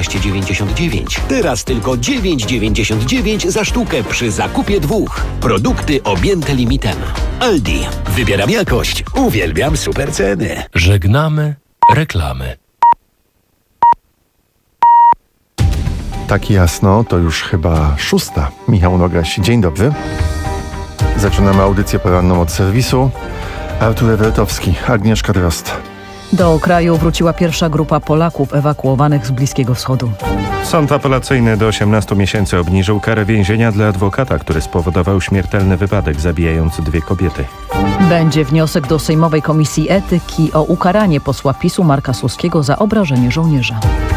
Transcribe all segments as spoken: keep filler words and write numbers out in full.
dziewiętnaście dziewięćdziesiąt dziewięć. Teraz tylko dziewięć dziewięćdziesiąt dziewięć za sztukę przy zakupie dwóch. Produkty objęte limitem. Aldi. Wybieram jakość. Uwielbiam super ceny. Żegnamy reklamy. Tak jasno, to już chyba szósta. Michał Nogaś, dzień dobry. Zaczynamy audycję poranną od serwisu. Artur Eweltowski, Agnieszka Drozd. Do kraju wróciła pierwsza grupa Polaków ewakuowanych z Bliskiego Wschodu. Sąd apelacyjny do osiemnastu miesięcy obniżył karę więzienia dla adwokata, który spowodował śmiertelny wypadek, zabijając dwie kobiety. Będzie wniosek do Sejmowej Komisji Etyki o ukaranie posła PiSu Marka Suskiego za obrażenie żołnierza.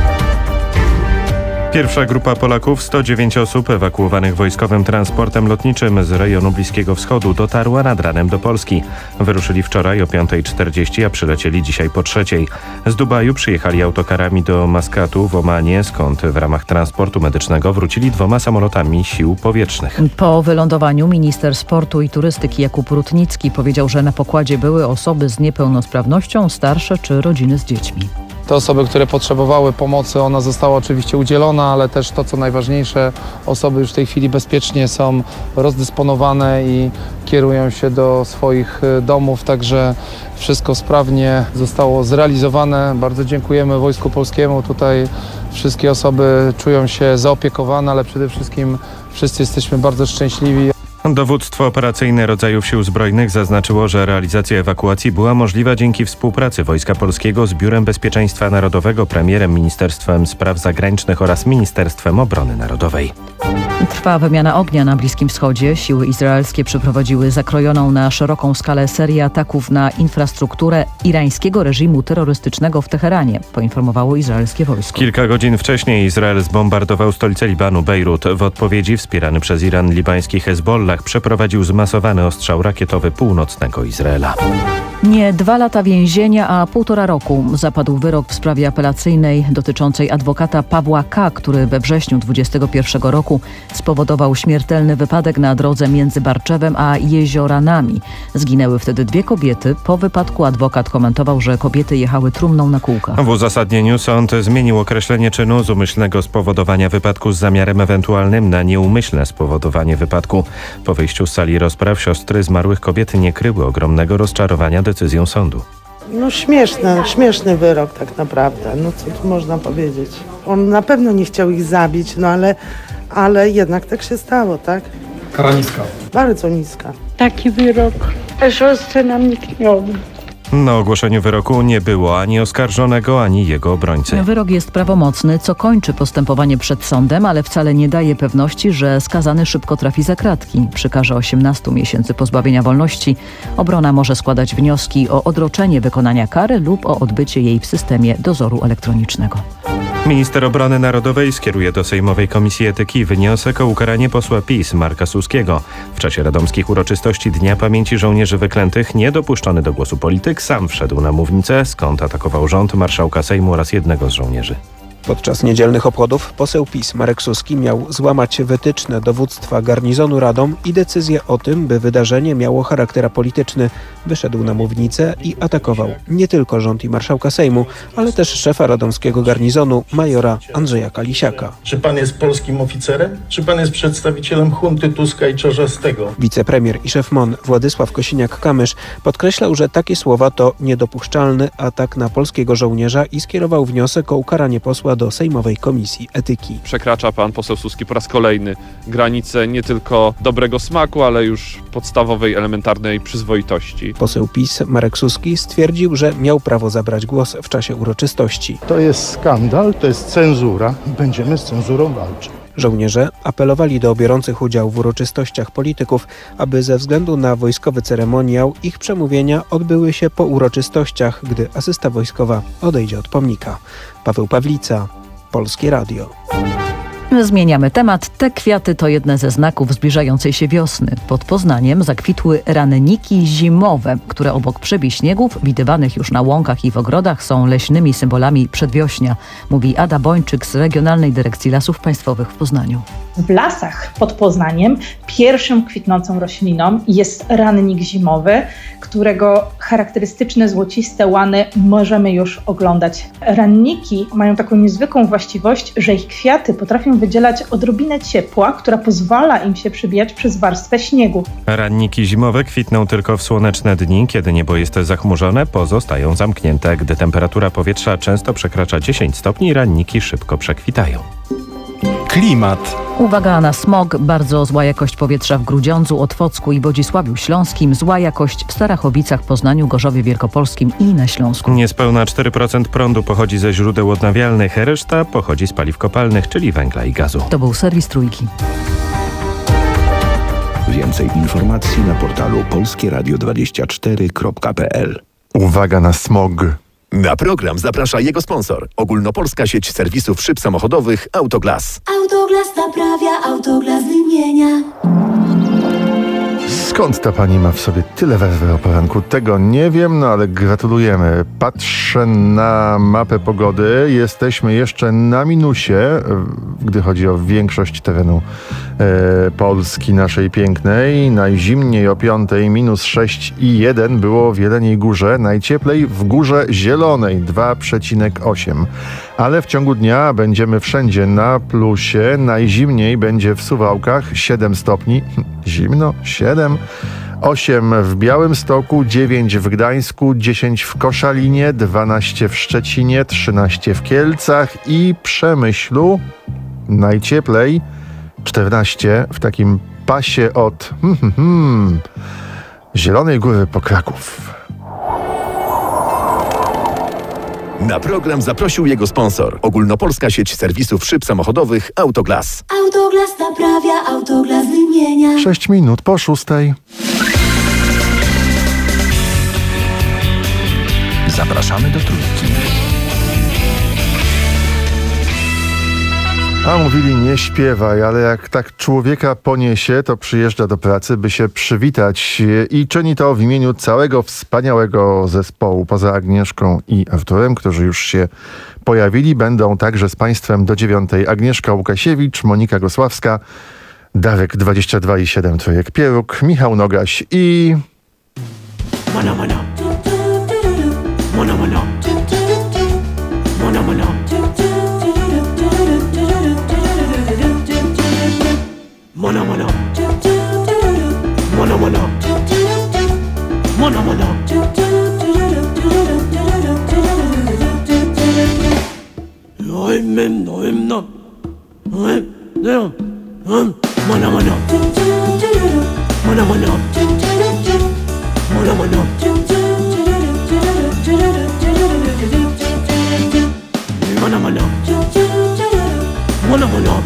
Pierwsza grupa Polaków, sto dziewięć osób ewakuowanych wojskowym transportem lotniczym z rejonu Bliskiego Wschodu, dotarła nad ranem do Polski. Wyruszyli wczoraj o piąta czterdzieści, a przylecieli dzisiaj po trzeciej. Z Dubaju przyjechali autokarami do Maskatu w Omanie, skąd w ramach transportu medycznego wrócili dwoma samolotami sił powietrznych. Po wylądowaniu minister sportu i turystyki Jakub Rutnicki powiedział, że na pokładzie były osoby z niepełnosprawnością, starsze czy rodziny z dziećmi. Te osoby, które potrzebowały pomocy, ona została oczywiście udzielona, ale też to, co najważniejsze, osoby już w tej chwili bezpiecznie są rozdysponowane i kierują się do swoich domów, także wszystko sprawnie zostało zrealizowane. Bardzo dziękujemy Wojsku Polskiemu. Tutaj wszystkie osoby czują się zaopiekowane, ale przede wszystkim wszyscy jesteśmy bardzo szczęśliwi. Dowództwo operacyjne rodzajów sił zbrojnych zaznaczyło, że realizacja ewakuacji była możliwa dzięki współpracy Wojska Polskiego z Biurem Bezpieczeństwa Narodowego, premierem, Ministerstwem Spraw Zagranicznych oraz Ministerstwem Obrony Narodowej. Trwa wymiana ognia na Bliskim Wschodzie. Siły izraelskie przeprowadziły zakrojoną na szeroką skalę serię ataków na infrastrukturę irańskiego reżimu terrorystycznego w Teheranie, poinformowało izraelskie wojsko. Kilka godzin wcześniej Izrael zbombardował stolicę Libanu, Bejrut. W odpowiedzi wspierany przez Iran libański Hezbollah przeprowadził zmasowany ostrzał rakietowy północnego Izraela. Nie dwa lata więzienia, a półtora roku zapadł wyrok w sprawie apelacyjnej dotyczącej adwokata Pawła K., który we wrześniu dwudziestego pierwszego roku spowodował śmiertelny wypadek na drodze między Barczewem a Jezioranami. Zginęły wtedy dwie kobiety. Po wypadku adwokat komentował, że kobiety jechały trumną na kółkach. W uzasadnieniu sąd zmienił określenie czynu z umyślnego spowodowania wypadku z zamiarem ewentualnym na nieumyślne spowodowanie wypadku. Po wyjściu z sali rozpraw siostry zmarłych kobiet nie kryły ogromnego rozczarowania decyzją sądu. No śmieszny, śmieszny wyrok tak naprawdę, no co tu można powiedzieć. On na pewno nie chciał ich zabić, no ale, ale jednak tak się stało, tak? Kara niska. Bardzo niska. Taki wyrok siostrze nam nikt nie odbył. Na ogłoszeniu wyroku nie było ani oskarżonego, ani jego obrońcy. Wyrok jest prawomocny, co kończy postępowanie przed sądem, ale wcale nie daje pewności, że skazany szybko trafi za kratki. Przy karze osiemnastu miesięcy pozbawienia wolności obrona może składać wnioski o odroczenie wykonania kary lub o odbycie jej w systemie dozoru elektronicznego. Minister Obrony Narodowej skieruje do Sejmowej Komisji Etyki wniosek o ukaranie posła PiS Marka Suskiego. W czasie radomskich uroczystości Dnia Pamięci Żołnierzy Wyklętych niedopuszczony do głosu polityk sam wszedł na mównicę, skąd atakował rząd, marszałka Sejmu oraz jednego z żołnierzy. Podczas niedzielnych obchodów poseł PiS Marek Suski miał złamać wytyczne dowództwa garnizonu Radom i decyzję o tym, by wydarzenie miało charakter polityczny. Wyszedł na mównicę i atakował nie tylko rząd i marszałka Sejmu, ale też szefa radomskiego garnizonu, majora Andrzeja Kalisiaka. Czy pan jest polskim oficerem? Czy pan jest przedstawicielem hunty Tuska i Czarzastego? Wicepremier i szef M O N Władysław Kosiniak-Kamysz podkreślał, że takie słowa to niedopuszczalny atak na polskiego żołnierza i skierował wniosek o ukaranie posła do Sejmowej Komisji Etyki. Przekracza pan poseł Suski po raz kolejny granice nie tylko dobrego smaku, ale już podstawowej, elementarnej przyzwoitości. Poseł PiS Marek Suski stwierdził, że miał prawo zabrać głos w czasie uroczystości. To jest skandal, to jest cenzura i będziemy z cenzurą walczyć. Żołnierze apelowali do biorących udział w uroczystościach polityków, aby ze względu na wojskowy ceremoniał ich przemówienia odbyły się po uroczystościach, gdy asysta wojskowa odejdzie od pomnika. Paweł Pawlica, Polskie Radio. Zmieniamy temat. Te kwiaty to jedne ze znaków zbliżającej się wiosny. Pod Poznaniem zakwitły ranniki zimowe, które obok przebić śniegów, widywanych już na łąkach i w ogrodach, są leśnymi symbolami przedwiośnia, mówi Ada Bończyk z Regionalnej Dyrekcji Lasów Państwowych w Poznaniu. W lasach pod Poznaniem pierwszą kwitnącą rośliną jest rannik zimowy, którego charakterystyczne złociste łany możemy już oglądać. Ranniki mają taką niezwykłą właściwość, że ich kwiaty potrafią wydzielać odrobinę ciepła, która pozwala im się przebijać przez warstwę śniegu. Ranniki zimowe kwitną tylko w słoneczne dni, kiedy niebo jest zachmurzone, pozostają zamknięte. Gdy temperatura powietrza często przekracza dziesięć stopni, ranniki szybko przekwitają. Klimat. Uwaga na smog. Bardzo zła jakość powietrza w Grudziądzu, Otwocku i Wodzisławiu Śląskim. Zła jakość w Starachowicach, Poznaniu, Gorzowie Wielkopolskim i na Śląsku. Niespełna cztery procent prądu pochodzi ze źródeł odnawialnych, reszta pochodzi z paliw kopalnych, czyli węgla i gazu. To był serwis Trójki. Więcej informacji na portalu polskie radio dwadzieścia cztery kropka p l. Uwaga na smog. Na program zaprasza jego sponsor. Ogólnopolska sieć serwisów szyb samochodowych Autoglas. Autoglas naprawia, Autoglas wymienia. Skąd ta pani ma w sobie tyle werwy o poranku? Tego nie wiem, no ale gratulujemy. Patrzę na mapę pogody. Jesteśmy jeszcze na minusie, gdy chodzi o większość terenu e, Polski naszej pięknej. Najzimniej o piątej minus sześć i jeden było w Jeleniej Górze. Najcieplej w Górze Zielonej dwa przecinek osiem. Ale w ciągu dnia będziemy wszędzie na plusie. Najzimniej będzie w Suwałkach siedem stopni. Zimno? siedem. osiem w Białymstoku, dziewięć w Gdańsku, dziesięć w Koszalinie, dwanaście w Szczecinie, trzynaście w Kielcach i Przemyślu. Najcieplej czternaście w takim pasie od hmm, hmm, hmm, Zielonej Góry po Kraków. Na program zaprosił jego sponsor. Ogólnopolska sieć serwisów szyb samochodowych Autoglas. Autoglas naprawia, Autoglas wymienia. sześć minut po szóstej. Zapraszamy do Trójki. A mówili, nie śpiewaj, ale jak tak człowieka poniesie, to przyjeżdża do pracy, by się przywitać i czyni to w imieniu całego wspaniałego zespołu. Poza Agnieszką i Arturem, którzy już się pojawili, będą także z Państwem do dziewiątej Agnieszka Łukasiewicz, Monika Gosławska, Darek dwadzieścia dwa i siedem Trójek Pieruk, Michał Nogaś i... Mono, mono. Mono, mono. Mono, mono. Mono, mono. Mono, mono. Mono, mono. Noim, noim, no. Noim, no. Mono, mono. Mono, mono. Mono, mono. Mono, mono. Mono, mono.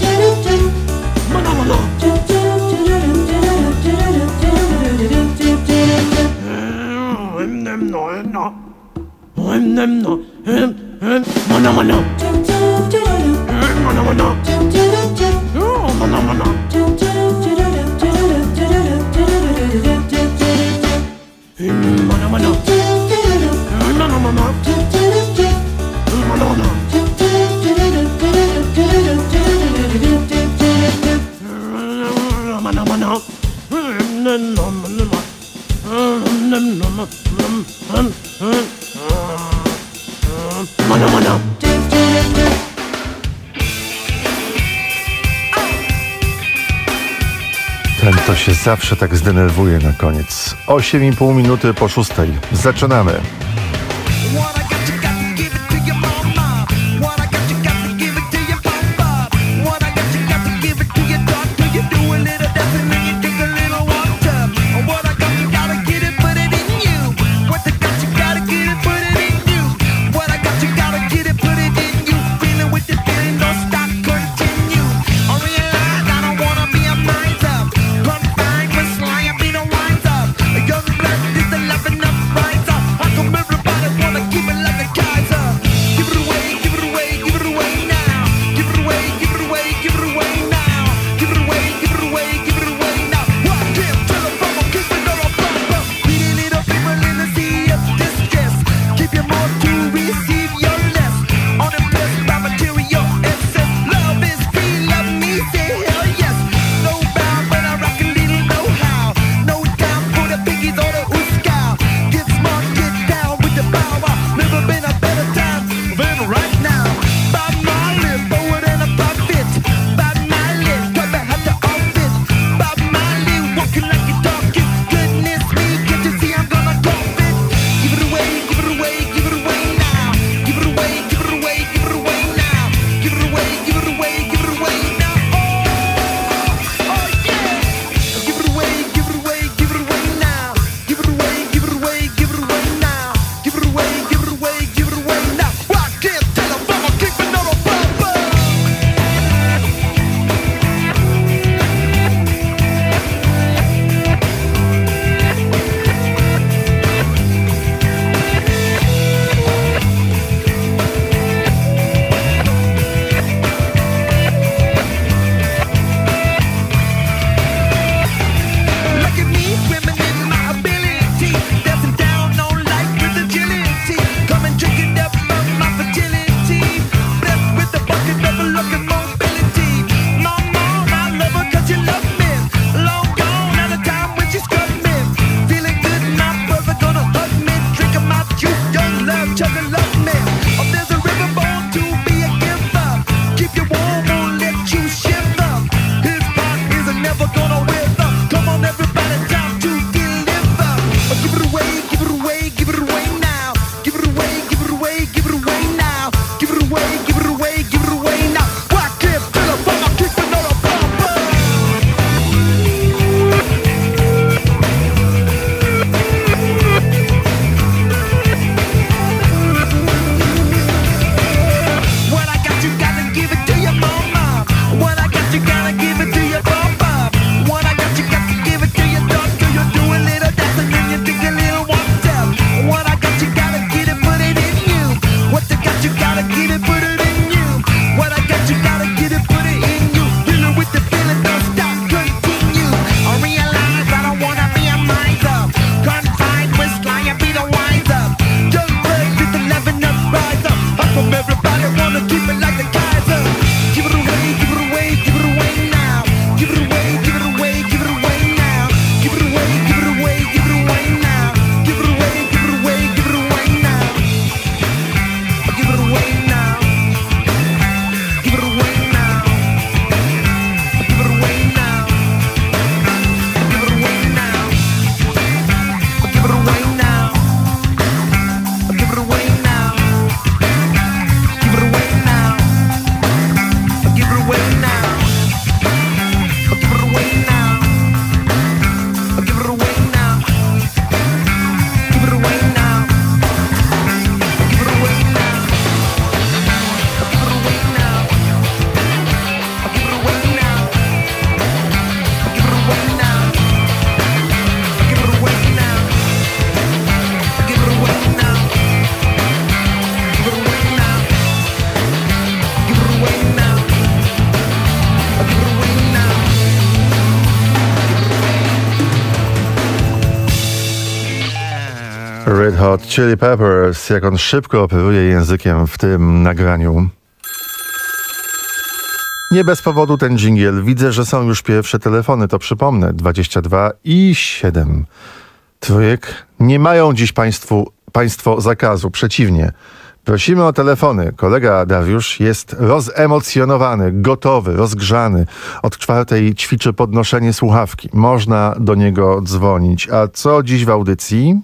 Ten to się zawsze tak zdenerwuje na koniec. osiem i pół minuty po szóstej. Zaczynamy. Keep it Red Hot Chili Peppers, jak on szybko operuje językiem w tym nagraniu. Nie bez powodu ten dżingiel. Widzę, że są już pierwsze telefony, to przypomnę. dwadzieścia dwa i siedem. Trójek. Nie mają dziś państwu, państwo zakazu, przeciwnie. Prosimy o telefony. Kolega Dariusz jest rozemocjonowany, gotowy, rozgrzany. Od czwartej ćwiczy podnoszenie słuchawki. Można do niego dzwonić. A co dziś w audycji?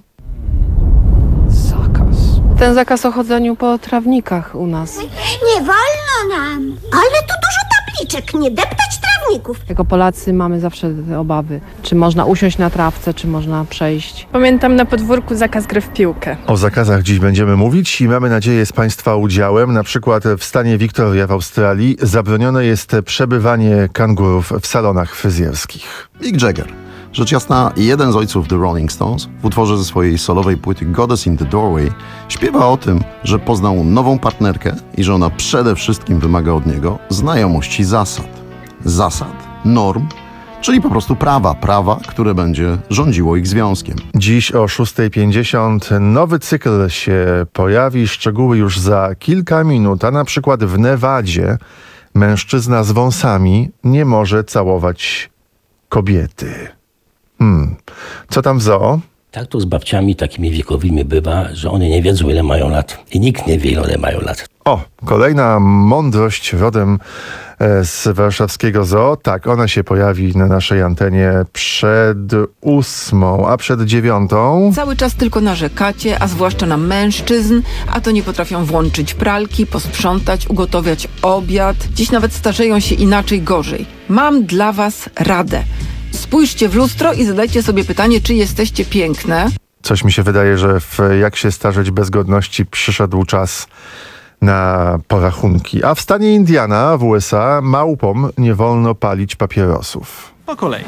Ten zakaz o chodzeniu po trawnikach u nas. Nie wolno nam. Ale tu dużo tabliczek, nie deptać trawników. Jako Polacy mamy zawsze te obawy. Czy można usiąść na trawce, czy można przejść. Pamiętam na podwórku zakaz gry w piłkę. O zakazach dziś będziemy mówić i mamy nadzieję z Państwa udziałem. Na przykład w stanie Victoria w Australii zabronione jest przebywanie kangurów w salonach fryzjerskich. Mick Jagger. Rzecz jasna, jeden z ojców The Rolling Stones w utworze ze swojej solowej płyty Goddess in the Doorway śpiewa o tym, że poznał nową partnerkę i że ona przede wszystkim wymaga od niego znajomości zasad. Zasad, norm, czyli po prostu prawa, prawa, które będzie rządziło ich związkiem. Dziś o szósta pięćdziesiąt nowy cykl się pojawi, szczegóły już za kilka minut, a na przykład w Nevadzie mężczyzna z wąsami nie może całować kobiety. Hmm. Co tam w zoo? Tak to z babciami takimi wiekowymi bywa, że one nie wiedzą, ile mają lat. I nikt nie wie, ile mają lat. O, kolejna mądrość rodem z warszawskiego zoo. Tak, ona się pojawi na naszej antenie przed ósmą, a przed dziewiątą. Cały czas tylko narzekacie, a zwłaszcza na mężczyzn, a to nie potrafią włączyć pralki, posprzątać, ugotować obiad. Dziś nawet starzeją się inaczej, gorzej. Mam dla was radę. Spójrzcie w lustro i zadajcie sobie pytanie, czy jesteście piękne. Coś mi się wydaje, że w Jak się starzeć bez godności przyszedł czas na porachunki. A w stanie Indiana w U S A małpom nie wolno palić papierosów. Po kolei.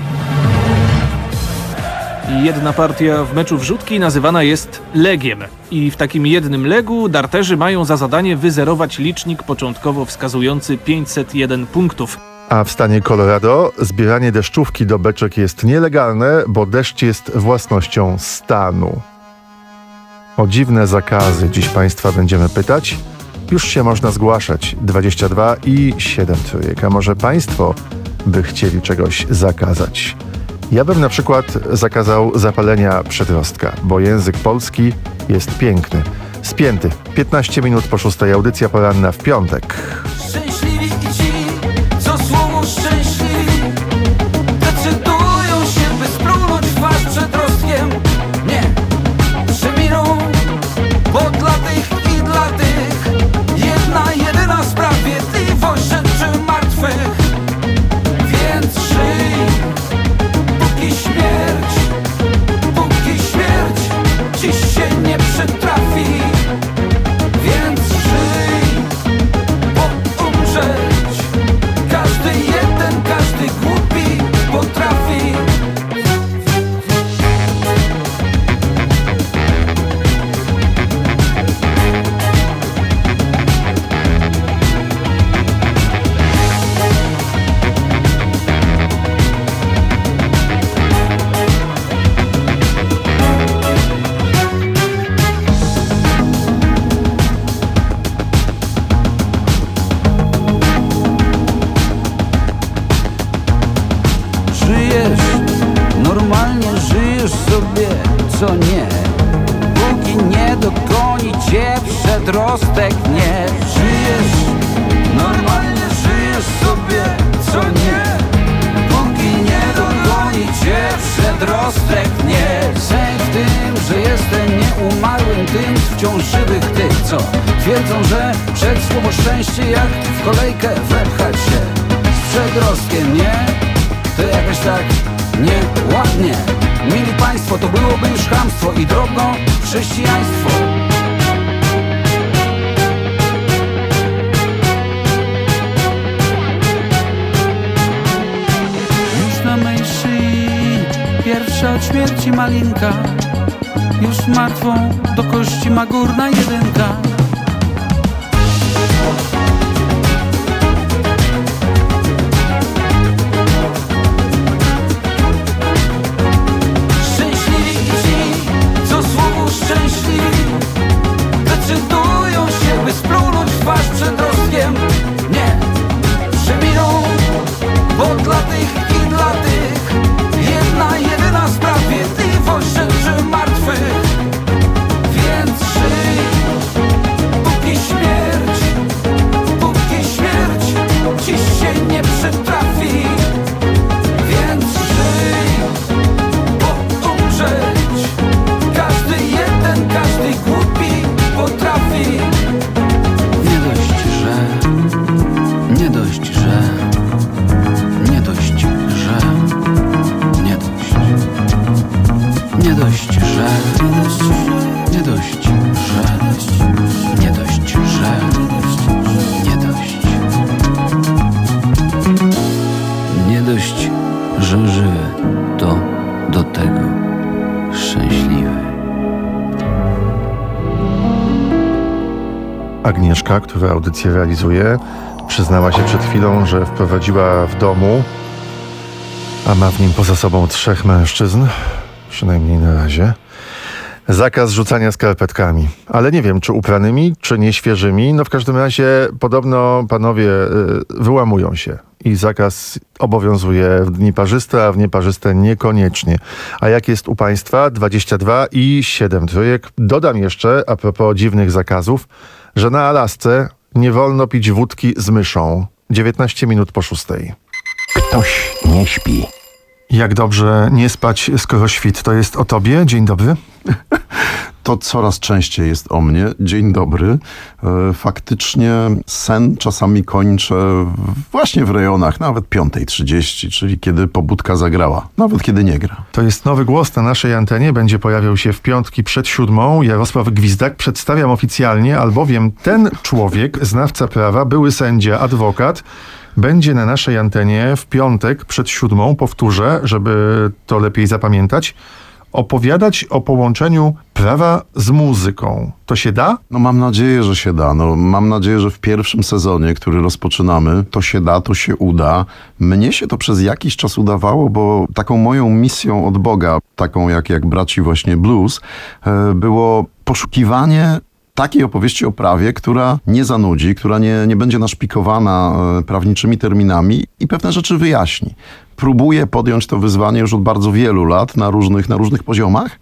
Jedna partia w meczu wrzutki nazywana jest legiem. I w takim jednym legu darterzy mają za zadanie wyzerować licznik początkowo wskazujący pięćset jeden punktów. A w stanie Colorado zbieranie deszczówki do beczek jest nielegalne, bo deszcz jest własnością stanu. O dziwne zakazy dziś Państwa będziemy pytać. Już się można zgłaszać. dwadzieścia dwa i siedem trójek. A może Państwo by chcieli czegoś zakazać? Ja bym na przykład zakazał zapalenia przedrostka, bo język polski jest piękny. Spięty. piętnaście minut po szóstej, audycja poranna w piątek. Szczęśliwi i ci, co słowo szczęśliwi, decydują się, by splunąć w twarz przedrostkiem. Nie, przeminą, bo dla tych i dla tych jedna, jedyna sprawiedliwość rzeczy martwych. Więc żyj, póki śmierć, póki śmierć dziś się nie przytrafi. Więc żyj, bo umrzeć każdy jeden, każdy głupi potrafi. Żyjesz, normalnie żyjesz sobie, co nie, póki nie dogoni cię przedrostek. Nie żyjesz, normalnie żyjesz sobie, co nie, póki nie dogoni cię przedrostek. Nie sęk w tym, że jestem nieumarłym, tym wciąż żywych tych, co twierdzą, że przed słowo szczęście jak w kolejkę wepchać się z przedrostkiem. Nie, to jakoś tak nieładnie. Mili Państwo, to byłoby już chamstwo i drobno chrześcijaństwo. Już na mej szyi pierwsza od śmierci malinka, już martwą do kości ma górna jedynka. Decydują się, by splunąć w twarz przedrostkiem. Nie, przeminą, bo dla tych i dla tych jedna, jedyna sprawiedliwość rzeczy martwych. Więc żyj, póki śmierć, póki śmierć dziś się nie przytrafi. Więc żyj, bo umrzeć każdy jeden, każdy głupi potrafi. Nie dość, że, nie dość, że, nie dość, że, nie dość, nie dość, że, nie dość, że, nie dość, że, nie dość, nie dość, że żywy, to do tego szczęśliwy. Agnieszka, która audycję realizuje, przyznała się przed chwilą, że wprowadziła w domu, a ma w nim poza sobą trzech mężczyzn, przynajmniej na razie, zakaz rzucania skarpetkami. Ale nie wiem, czy upranymi, czy nieświeżymi. No w każdym razie podobno panowie y, wyłamują się i zakaz obowiązuje w dni parzyste, a w nieparzyste niekoniecznie. A jak jest u Państwa? dwadzieścia dwa i siedem trójek. Dodam jeszcze, a propos dziwnych zakazów, że na Alasce nie wolno pić wódki z myszą. dziewiętnaście minut po szóstej. Ktoś nie śpi. Jak dobrze nie spać, skoro świt to jest o tobie? Dzień dobry. To coraz częściej jest o mnie. Dzień dobry. Faktycznie sen czasami kończę właśnie w rejonach nawet piątej trzydzieści, czyli kiedy pobudka zagrała, nawet kiedy nie gra. To jest nowy głos na naszej antenie. Będzie pojawiał się w piątki przed siódmą. Jarosław Gwizdak. Przedstawiam oficjalnie, albowiem ten człowiek, znawca prawa, były sędzia, adwokat, będzie na naszej antenie w piątek przed siódmą, powtórzę, żeby to lepiej zapamiętać, opowiadać o połączeniu prawa z muzyką. To się da? No mam nadzieję, że się da. No, mam nadzieję, że w pierwszym sezonie, który rozpoczynamy, to się da, to się uda. Mnie się to przez jakiś czas udawało, bo taką moją misją od Boga, taką jak, jak braci właśnie blues, było poszukiwanie takiej opowieści o prawie, która nie zanudzi, która nie, nie będzie naszpikowana prawniczymi terminami i pewne rzeczy wyjaśni. Próbuję podjąć to wyzwanie już od bardzo wielu lat na różnych, na różnych poziomach,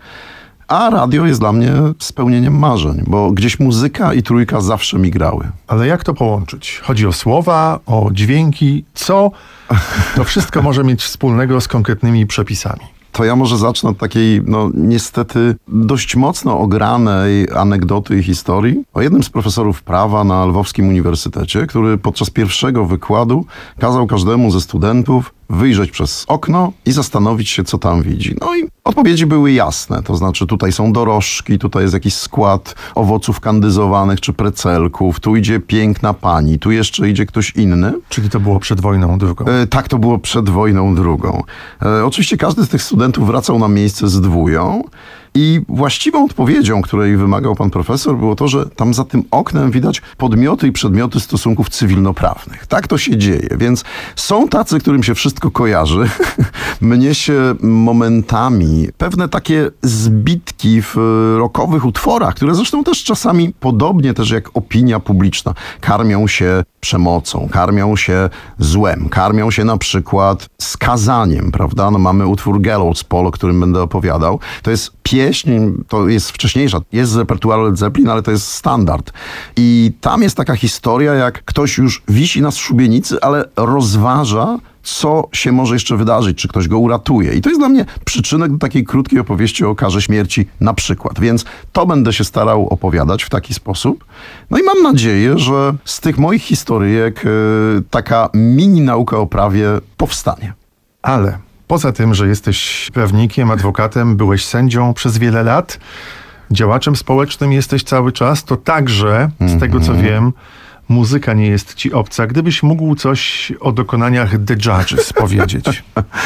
a radio jest dla mnie spełnieniem marzeń, bo gdzieś muzyka i trójka zawsze mi grały. Ale jak to połączyć? Chodzi o słowa, o dźwięki, co to wszystko może mieć wspólnego z konkretnymi przepisami? To ja może zacznę od takiej, no niestety dość mocno ogranej anegdoty i historii o jednym z profesorów prawa na Lwowskim Uniwersytecie, który podczas pierwszego wykładu kazał każdemu ze studentów wyjrzeć przez okno i zastanowić się, co tam widzi. No i odpowiedzi były jasne, to znaczy tutaj są dorożki, tutaj jest jakiś skład owoców kandyzowanych czy precelków, tu idzie piękna pani, tu jeszcze idzie ktoś inny. Czyli to było przed wojną drugą? E, tak, to było przed wojną drugą. E, oczywiście każdy z tych studentów wracał na miejsce z dwóją i właściwą odpowiedzią, której wymagał pan profesor, było to, że tam za tym oknem widać podmioty i przedmioty stosunków cywilnoprawnych. Tak to się dzieje, więc są tacy, którym się wszystko kojarzy. Mnie się momentami pewne takie zbitki w rockowych utworach, które zresztą też czasami, podobnie też jak opinia publiczna, karmią się przemocą, karmią się złem, karmią się na przykład skazaniem, prawda? No mamy utwór Gallows Pole, o którym będę opowiadał. To jest pieśń, to jest wcześniejsza, jest z repertuaru Led Zeppelin, ale to jest standard. I tam jest taka historia, jak ktoś już wisi na szubienicy, ale rozważa, co się może jeszcze wydarzyć, czy ktoś go uratuje. I to jest dla mnie przyczynek do takiej krótkiej opowieści o karze śmierci na przykład. Więc to będę się starał opowiadać w taki sposób. No i mam nadzieję, że z tych moich historyjek yy, taka mini nauka o prawie powstanie. Ale poza tym, że jesteś prawnikiem, adwokatem, byłeś sędzią przez wiele lat, działaczem społecznym jesteś cały czas, to także, z tego co wiem, muzyka nie jest ci obca. Gdybyś mógł coś o dokonaniach The Judges powiedzieć.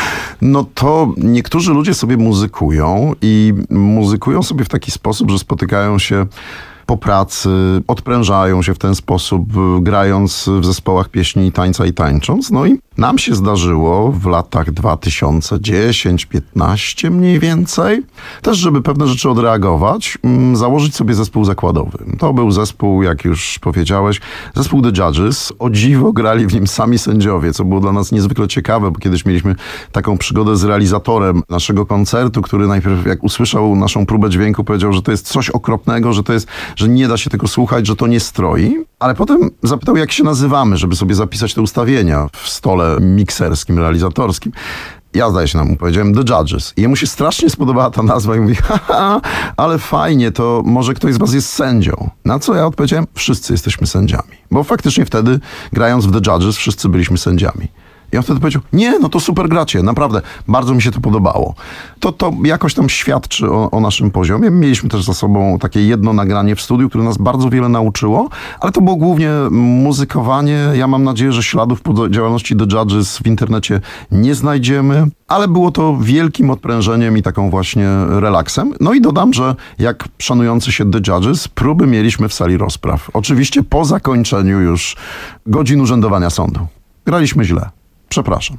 No to niektórzy ludzie sobie muzykują i muzykują sobie w taki sposób, że spotykają się po pracy, odprężają się w ten sposób, grając w zespołach pieśni i tańca i tańcząc. No i nam się zdarzyło w latach dwa tysiące dziesiąty piętnasty mniej więcej, też żeby pewne rzeczy odreagować, założyć sobie zespół zakładowy. To był zespół, jak już powiedziałeś, zespół The Judges. O dziwo grali w nim sami sędziowie, co było dla nas niezwykle ciekawe, bo kiedyś mieliśmy taką przygodę z realizatorem naszego koncertu, który najpierw jak usłyszał naszą próbę dźwięku, powiedział, że to jest coś okropnego, że to jest, że nie da się tego słuchać, że to nie stroi. Ale potem zapytał, jak się nazywamy, żeby sobie zapisać te ustawienia w stole mikserskim, realizatorskim. Ja zdaje się nam mu powiedziałem The Judges. I jemu się strasznie spodobała ta nazwa i mówi, haha, ale fajnie, to może ktoś z was jest sędzią. Na co ja odpowiedziałem, wszyscy jesteśmy sędziami. Bo faktycznie wtedy, grając w The Judges, wszyscy byliśmy sędziami. I on wtedy powiedział, nie, no to super gracie, naprawdę, bardzo mi się to podobało. To, to jakoś tam świadczy o, o naszym poziomie. Mieliśmy też za sobą takie jedno nagranie w studiu, które nas bardzo wiele nauczyło, ale to było głównie muzykowanie. Ja mam nadzieję, że śladów po działalności The Judges w internecie nie znajdziemy, ale było to wielkim odprężeniem i taką właśnie relaksem. No i dodam, że jak szanujący się The Judges, próby mieliśmy w sali rozpraw. Oczywiście po zakończeniu już godzin urzędowania sądu. Graliśmy źle. Przepraszam.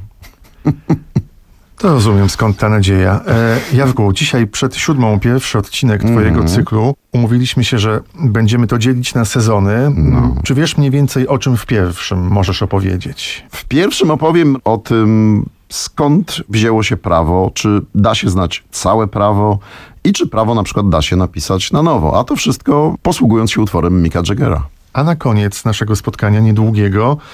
To rozumiem, skąd ta nadzieja. E, Jarku, dzisiaj przed siódmą pierwszy odcinek twojego mm. cyklu. Umówiliśmy się, że będziemy to dzielić na sezony. No. Czy wiesz mniej więcej, o czym w pierwszym możesz opowiedzieć? W pierwszym opowiem o tym, skąd wzięło się prawo, czy da się znać całe prawo i czy prawo na przykład da się napisać na nowo. A to wszystko posługując się utworem Micka Jaggera. A na koniec naszego spotkania niedługiego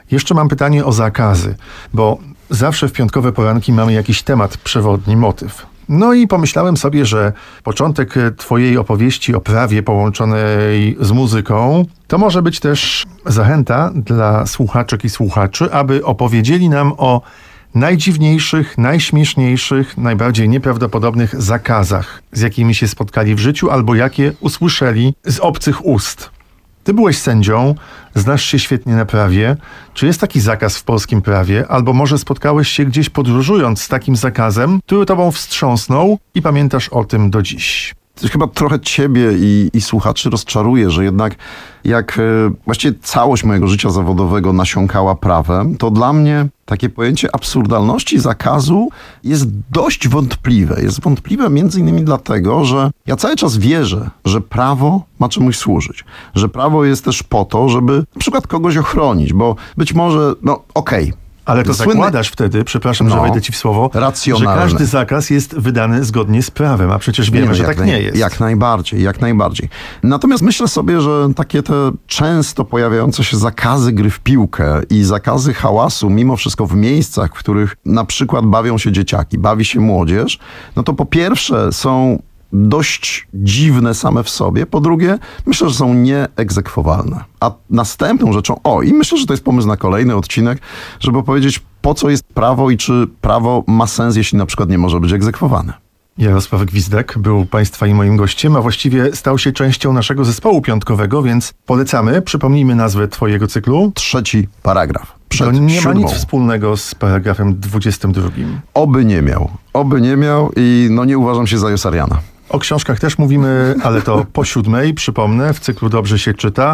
Jeszcze mam pytanie o zakazy, bo zawsze w piątkowe poranki mamy jakiś temat przewodni, motyw. No i pomyślałem sobie, że początek twojej opowieści o prawie połączonej z muzyką to może być też zachęta dla słuchaczek i słuchaczy, aby opowiedzieli nam o najdziwniejszych, najśmieszniejszych, najbardziej nieprawdopodobnych zakazach, z jakimi się spotkali w życiu albo jakie usłyszeli z obcych ust. Ty byłeś sędzią, znasz się świetnie na prawie. Czy jest taki zakaz w polskim prawie? Albo może spotkałeś się gdzieś podróżując z takim zakazem, który tobą wstrząsnął i pamiętasz o tym do dziś? Chyba trochę ciebie i, i słuchaczy rozczaruje, że jednak jak e, właściwie całość mojego życia zawodowego nasiąkała prawem, to dla mnie takie pojęcie absurdalności zakazu jest dość wątpliwe. Jest wątpliwe między innymi dlatego, że ja cały czas wierzę, że prawo ma czemuś służyć. Że prawo jest też po to, żeby na przykład kogoś ochronić, bo być może, no okej, okay, ale to Słynny... zakładasz wtedy, przepraszam, no, że wejdę ci w słowo, racjonalne. Że każdy zakaz jest wydany zgodnie z prawem, a przecież wiemy, nie, że tak naj... nie jest. Jak najbardziej, jak najbardziej. Natomiast myślę sobie, że takie te często pojawiające się zakazy gry w piłkę i zakazy hałasu, mimo wszystko w miejscach, w których na przykład bawią się dzieciaki, bawi się młodzież, no to po pierwsze są dość dziwne same w sobie. Po drugie, myślę, że są nieegzekwowalne. A następną rzeczą, o i myślę, że to jest pomysł na kolejny odcinek, żeby opowiedzieć, po co jest prawo i czy prawo ma sens, jeśli na przykład nie może być egzekwowane. Jarosław Gwizdek był Państwa i moim gościem, a właściwie stał się częścią naszego zespołu piątkowego, więc polecamy. Przypomnijmy nazwę twojego cyklu. Trzeci paragraf. Przed to nie siódmą. Ma nic wspólnego z paragrafem dwudziestym drugim. Oby nie miał. Oby nie miał i no nie uważam się za Josariana. O książkach też mówimy, ale to po siódmej, przypomnę, w cyklu Dobrze się czyta.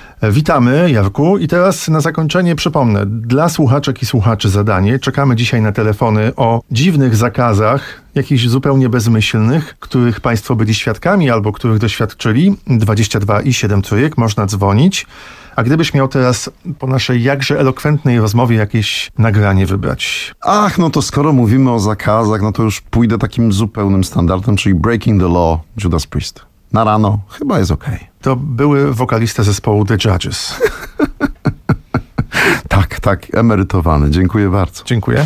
Witamy, Jarku. I teraz na zakończenie przypomnę, dla słuchaczek i słuchaczy zadanie. Czekamy dzisiaj na telefony o dziwnych zakazach, jakichś zupełnie bezmyślnych, których Państwo byli świadkami albo których doświadczyli. dwadzieścia dwa i siedem trójek, można dzwonić. A gdybyś miał teraz po naszej jakże elokwentnej rozmowie jakieś nagranie wybrać? Ach, no to skoro mówimy o zakazach, no to już pójdę takim zupełnym standardem, czyli Breaking the Law, Judas Priest. Na rano chyba jest okej. Okay. To były wokalista zespołu The Judges. tak, tak, emerytowany. Dziękuję bardzo. Dziękuję.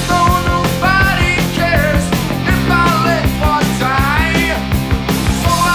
Nobody cares if I live or die. So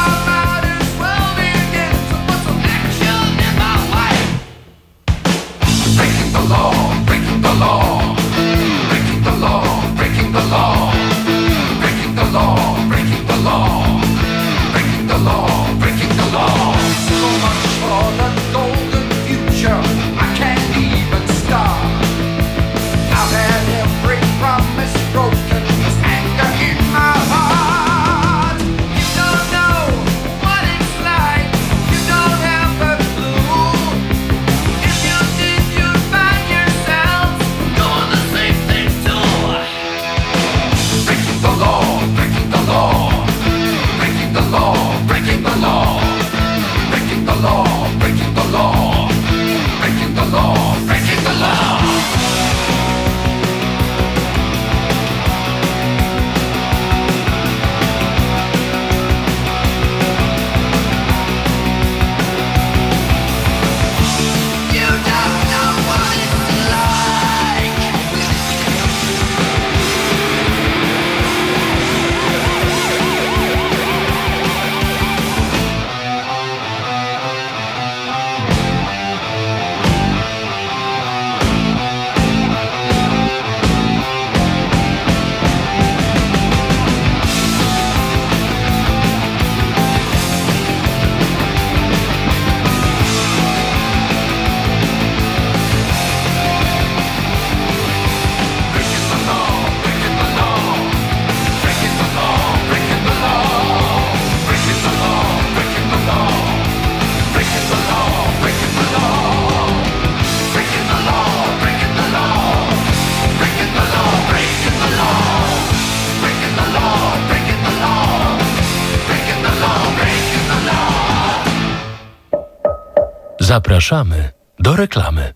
Zapraszamy do reklamy.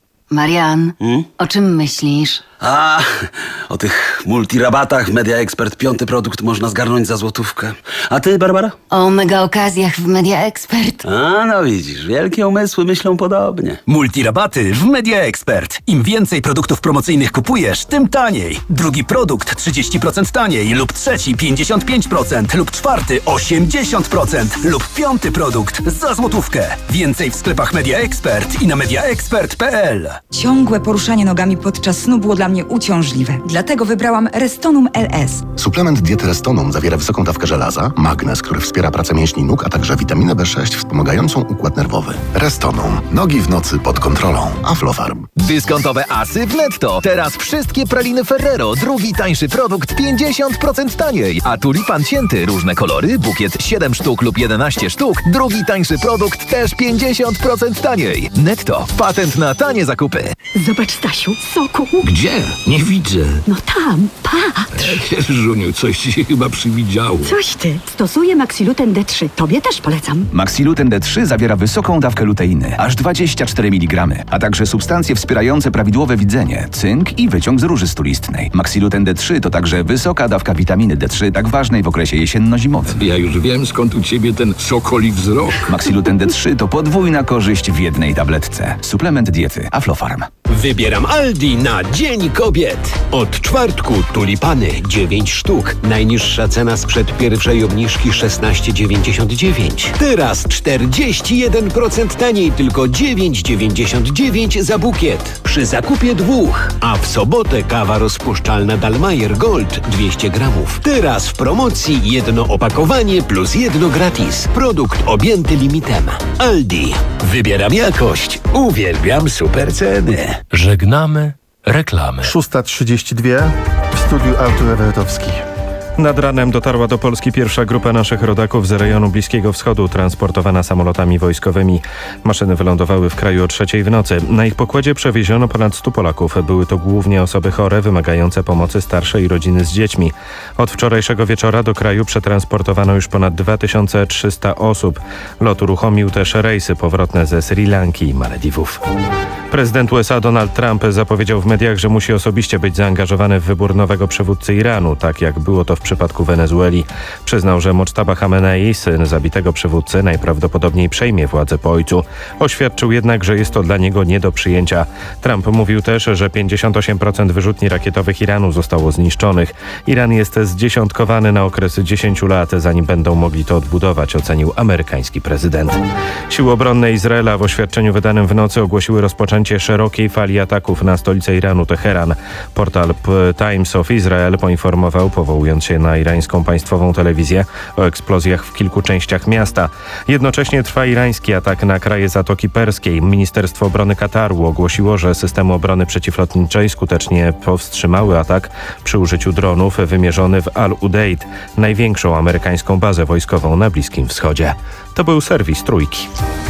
Marian, hmm? o czym myślisz? A, o tych multirabatach w Media Expert. Piąty produkt można zgarnąć za złotówkę. A ty, Barbara? O mega okazjach w Media Expert. A, no widzisz, wielkie umysły myślą podobnie. Multirabaty w Media Expert. Im więcej produktów promocyjnych kupujesz, tym taniej. Drugi produkt trzydzieści procent taniej, lub trzeci pięćdziesiąt pięć procent, lub czwarty osiemdziesiąt procent, lub piąty produkt za złotówkę. Więcej w sklepach Media Expert i na media expert kropka p l. Ciągłe poruszanie nogami podczas snu było dla mnie uciążliwe. Dlatego wybrałam Restonum L S. Suplement diety Restonum zawiera wysoką dawkę żelaza, magnez, który wspiera pracę mięśni nóg, a także witaminę B sześć wspomagającą układ nerwowy. Restonum. Nogi w nocy pod kontrolą. Aflofarm. Dyskontowe asy w Netto. Teraz wszystkie praliny Ferrero. Drugi tańszy produkt pięćdziesiąt procent taniej. A tulipan cięty, różne kolory, bukiet siedem sztuk lub jedenaście sztuk. Drugi tańszy produkt też pięćdziesiąt procent taniej. Netto. Patent na tanie zakupy. Zobacz, Stasiu, soku. Gdzie? Nie widzę. No tam, patrz. Żuniu, coś ci się chyba przywidziało. Coś ty. Stosuję Maxiluten D trzy. Tobie też polecam. Maxiluten D trzy zawiera wysoką dawkę luteiny, aż dwadzieścia cztery miligramy, a także substancje wspierające prawidłowe widzenie, cynk i wyciąg z róży stulistnej. Maxiluten D trzy to także wysoka dawka witaminy D trzy, tak ważnej w okresie jesienno-zimowym. Ja już wiem, skąd u ciebie ten sokoli wzrok. Maxiluten D trzy to podwójna korzyść w jednej tabletce. Suplement diety Aflofarm. Wybieram Aldi na Dzień Kobiet. Od czwartku tulipany dziewięć sztuk. Najniższa cena sprzed pierwszej obniżki szesnaście dziewięćdziesiąt dziewięć. Teraz czterdzieści jeden procent taniej, tylko dziewięć dziewięćdziesiąt dziewięć za bukiet. Przy zakupie dwóch. A w sobotę kawa rozpuszczalna Dalmayer Gold dwieście gramów. Teraz w promocji jedno opakowanie plus jedno gratis. Produkt objęty limitem. Aldi. Wybieram jakość. Uwielbiam super ceny. Żegnamy reklamy. szósta trzydzieści dwa w studiu Artur Ewertowski. Nad ranem dotarła do Polski pierwsza grupa naszych rodaków z rejonu Bliskiego Wschodu, transportowana samolotami wojskowymi. Maszyny wylądowały w kraju o trzeciej w nocy. Na ich pokładzie przewieziono ponad stu Polaków. Były to głównie osoby chore, wymagające pomocy, starsze i rodziny z dziećmi. Od wczorajszego wieczora do kraju przetransportowano już ponad dwa tysiące trzysta osób. Lot uruchomił też rejsy powrotne ze Sri Lanki i Malediwów. Prezydent U S A Donald Trump zapowiedział w mediach, że musi osobiście być zaangażowany w wybór nowego przywódcy Iranu, tak jak było to w przypadku Wenezueli. Przyznał, że Moctaba Hamenei, syn zabitego przywódcy, najprawdopodobniej przejmie władzę po ojcu. Oświadczył jednak, że jest to dla niego nie do przyjęcia. Trump mówił też, że pięćdziesiąt osiem procent wyrzutni rakietowych Iranu zostało zniszczonych. Iran jest zdziesiątkowany na okres dziesięciu lat, zanim będą mogli to odbudować, ocenił amerykański prezydent. Siły obronne Izraela w oświadczeniu wydanym w nocy ogłosiły rozpoczęcie szerokiej fali ataków na stolicę Iranu, Teheran. Portal Times of Israel poinformował, powołując się na irańską państwową telewizję, o eksplozjach w kilku częściach miasta. Jednocześnie trwa irański atak na kraje Zatoki Perskiej. Ministerstwo Obrony Kataru ogłosiło, że systemy obrony przeciwlotniczej skutecznie powstrzymały atak przy użyciu dronów wymierzony w Al-Udeid, największą amerykańską bazę wojskową na Bliskim Wschodzie. To był serwis Trójki.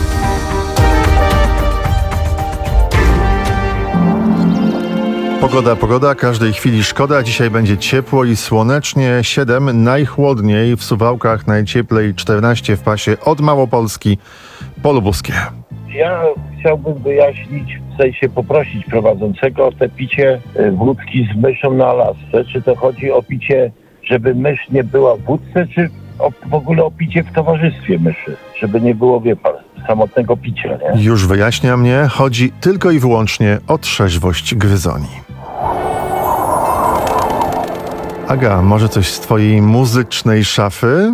Pogoda, pogoda, każdej chwili szkoda. Dzisiaj będzie ciepło i słonecznie. siedem, najchłodniej w Suwałkach, najcieplej czternaście w pasie od Małopolski po Lubuskie. Ja chciałbym wyjaśnić, w sensie poprosić prowadzącego o te picie wódki z myszą na Alasce. Czy to chodzi o picie, żeby mysz nie była w wódce, czy o, w ogóle o picie w towarzystwie myszy? Żeby nie było, wie pan, samotnego picia, nie? Już wyjaśnia mnie, chodzi tylko i wyłącznie o trzeźwość gryzoni. Aga, może coś z twojej muzycznej szafy?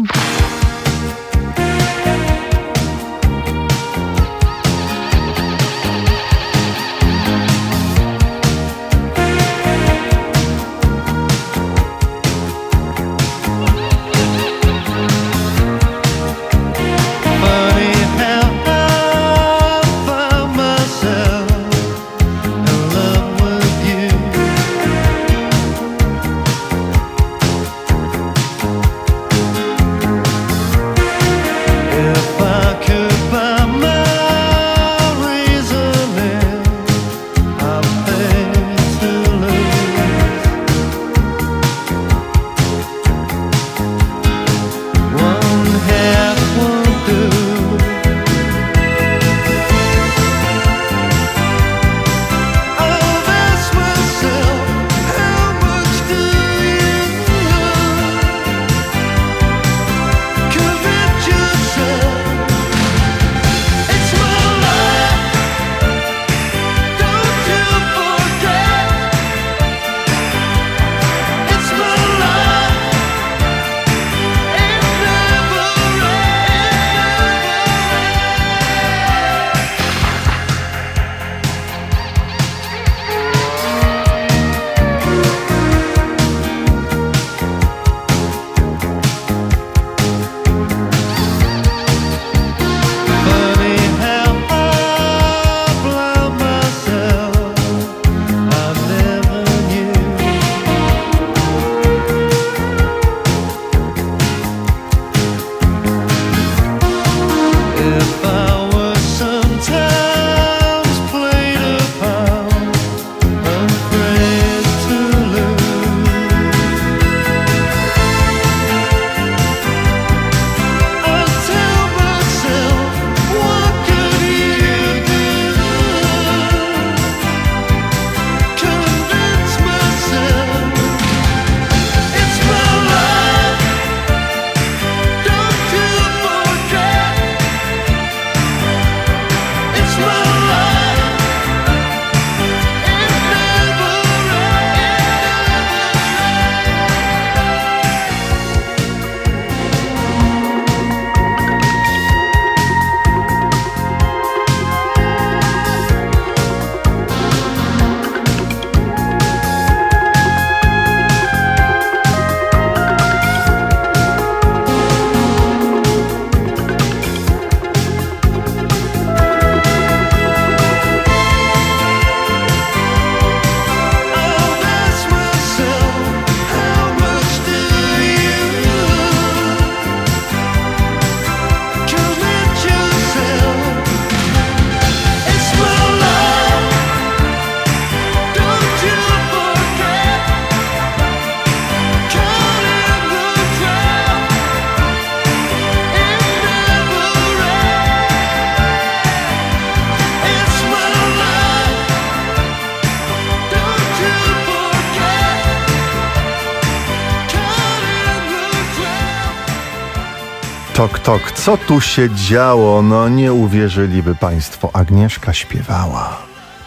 Tok, tok, co tu się działo? No nie uwierzyliby państwo. Agnieszka śpiewała.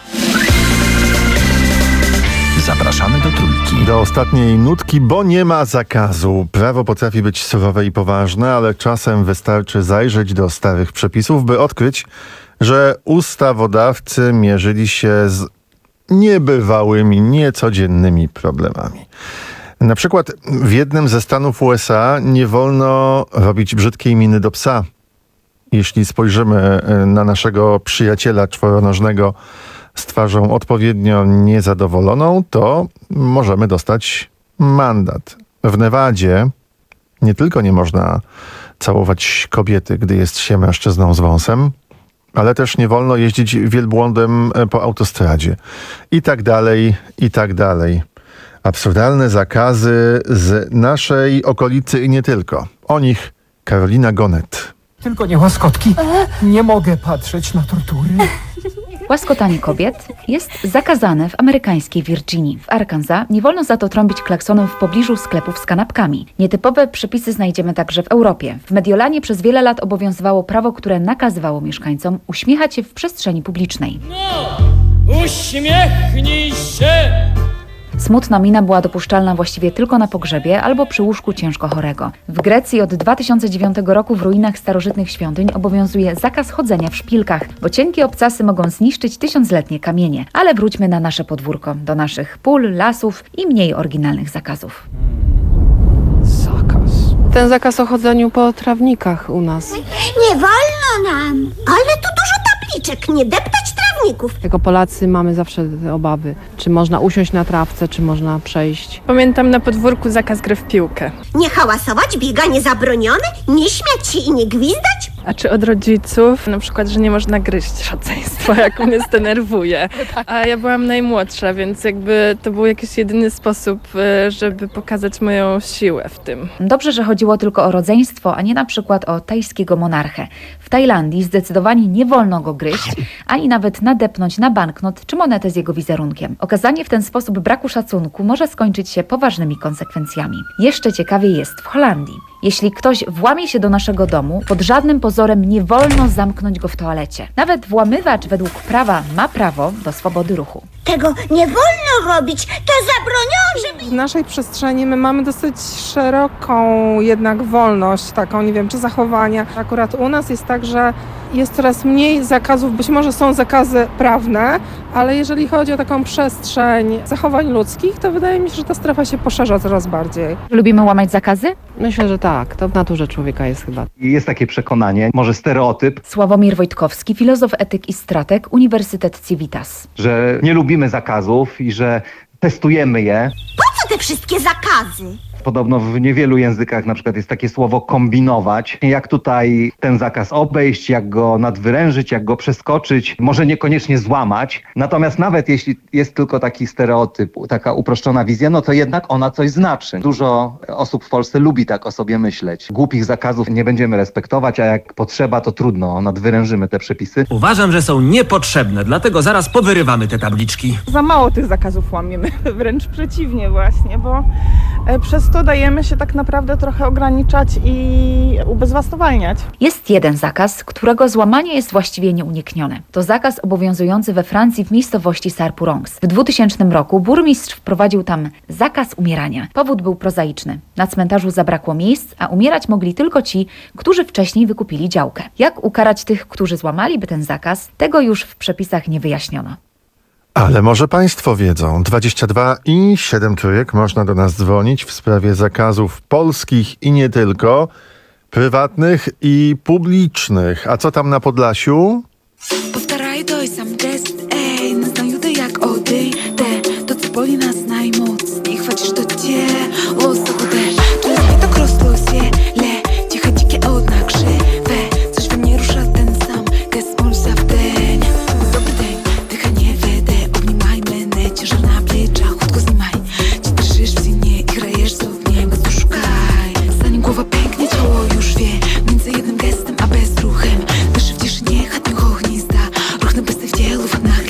Zapraszamy do Trójki. Do ostatniej nutki, bo nie ma zakazu. Prawo potrafi być surowe i poważne, ale czasem wystarczy zajrzeć do starych przepisów, by odkryć, że ustawodawcy mierzyli się z niebywałymi, niecodziennymi problemami. Na przykład w jednym ze stanów U S A nie wolno robić brzydkiej miny do psa. Jeśli spojrzymy na naszego przyjaciela czworonożnego z twarzą odpowiednio niezadowoloną, to możemy dostać mandat. W Nevadzie nie tylko nie można całować kobiety, gdy jest się mężczyzną z wąsem, ale też nie wolno jeździć wielbłądem po autostradzie. I tak dalej, i tak dalej. Absurdalne zakazy z naszej okolicy i nie tylko. O nich Karolina Gonet. Tylko nie łaskotki. Nie mogę patrzeć na tortury. Łaskotanie kobiet jest zakazane w amerykańskiej Virginii. W Arkansas nie wolno za to trąbić klaksonem w pobliżu sklepów z kanapkami. Nietypowe przepisy znajdziemy także w Europie. W Mediolanie przez wiele lat obowiązywało prawo, które nakazywało mieszkańcom uśmiechać się w przestrzeni publicznej. No, uśmiechnij się! Smutna mina była dopuszczalna właściwie tylko na pogrzebie albo przy łóżku ciężko chorego. W Grecji od dwa tysiące dziewiątego roku w ruinach starożytnych świątyń obowiązuje zakaz chodzenia w szpilkach, bo cienkie obcasy mogą zniszczyć tysiącletnie kamienie. Ale wróćmy na nasze podwórko, do naszych pól, lasów i mniej oryginalnych zakazów. Zakaz. Ten zakaz o chodzeniu po trawnikach u nas. Nie wolno nam, ale tu dużo tabliczek, nie deptać trawników. Jako Polacy mamy zawsze te obawy, czy można usiąść na trawce, czy można przejść. Pamiętam na podwórku zakaz gry w piłkę. Nie hałasować, bieganie zabronione, nie śmiać się i nie gwizdać. A czy od rodziców, na przykład, że nie można gryźć rodzeństwa, jak mnie zdenerwuje. A ja byłam najmłodsza, więc jakby to był jakiś jedyny sposób, żeby pokazać moją siłę w tym. Dobrze, że chodziło tylko o rodzeństwo, a nie na przykład o tajskiego monarchę. W Tajlandii zdecydowanie nie wolno go gryźć, ani nawet nadepnąć na banknot czy monetę z jego wizerunkiem. Okazanie w ten sposób braku szacunku może skończyć się poważnymi konsekwencjami. Jeszcze ciekawiej jest w Holandii. Jeśli ktoś włamie się do naszego domu, pod żadnym pozorem nie wolno zamknąć go w toalecie. Nawet włamywacz według prawa ma prawo do swobody ruchu. Tego nie wolno robić, to zabronione, żeby... W naszej przestrzeni my mamy dosyć szeroką jednak wolność taką, nie wiem, czy zachowania. Akurat u nas jest tak, że jest coraz mniej zakazów, być może są zakazy prawne, ale jeżeli chodzi o taką przestrzeń zachowań ludzkich, to wydaje mi się, że ta strefa się poszerza coraz bardziej. Lubimy łamać zakazy? Myślę, że tak. To w naturze człowieka jest chyba. Jest takie przekonanie, może stereotyp, Sławomir Wojtkowski, filozof, etyk i strateg, Uniwersytet Civitas. że nie lubimy zakazów i że testujemy je. Po co te wszystkie zakazy? Podobno w niewielu językach na przykład jest takie słowo kombinować. Jak tutaj ten zakaz obejść, jak go nadwyrężyć, jak go przeskoczyć, może niekoniecznie złamać. Natomiast nawet jeśli jest tylko taki stereotyp, taka uproszczona wizja, no to jednak ona coś znaczy. Dużo osób w Polsce lubi tak o sobie myśleć. Głupich zakazów nie będziemy respektować, a jak potrzeba, to trudno, nadwyrężymy te przepisy. Uważam, że są niepotrzebne, dlatego zaraz powyrywamy te tabliczki. Za mało tych zakazów łamiemy, wręcz przeciwnie właśnie, bo przez to dajemy się tak naprawdę trochę ograniczać i ubezwłasnowalniać. Jest jeden zakaz, którego złamanie jest właściwie nieuniknione. To zakaz obowiązujący we Francji w miejscowości Sarpurongs. W dwutysięcznym roku burmistrz wprowadził tam zakaz umierania. Powód był prozaiczny. Na cmentarzu zabrakło miejsc, a umierać mogli tylko ci, którzy wcześniej wykupili działkę. Jak ukarać tych, którzy złamaliby ten zakaz, tego już w przepisach nie wyjaśniono. Ale może państwo wiedzą. dwadzieścia dwa i siedem trójek można do nas dzwonić w sprawie zakazów polskich i nie tylko, prywatnych i publicznych. A co tam na Podlasiu? Powtaraj той sam gest, ej, не знаю де як одійде, то це болі нас наймоцniej, chwycisz do cielo zagudę, czas mi tak rozlosieje, ciche, dzikie, jednak żywe, coś we mnie rusza ten sam gest, molsa w dzień. Dobry dzień, dychanie wede, obнимaj mnie, ciężar na плечах, chłodko zнимaj, ci drżysz w zimie i grajesz z ogniem, gazu szukaj, zanim głowa pęknie, ciało już wie, między jednym gestem a bezruchem, dyszy w ciszy, nie chatniego gniazda, ruch na bez w cielu, w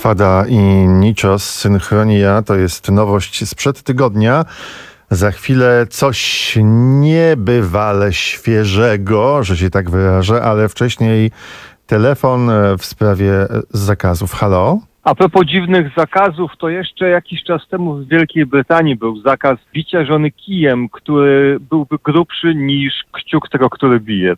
Fada i Nichos, Synchronia, to jest nowość sprzed tygodnia. Za chwilę coś niebywale świeżego, że się tak wyrażę, ale wcześniej telefon w sprawie zakazów. Halo? A propos dziwnych zakazów, to jeszcze jakiś czas temu w Wielkiej Brytanii był zakaz bicia żony kijem, który byłby grubszy niż kciuk tego, który bije.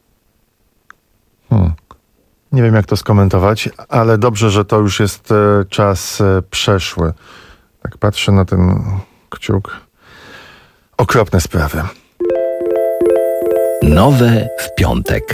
Hmm. Nie wiem, jak to skomentować, ale dobrze, że to już jest e, czas e, przeszły. Tak patrzę na ten kciuk. Okropne sprawy. Nowe w piątek.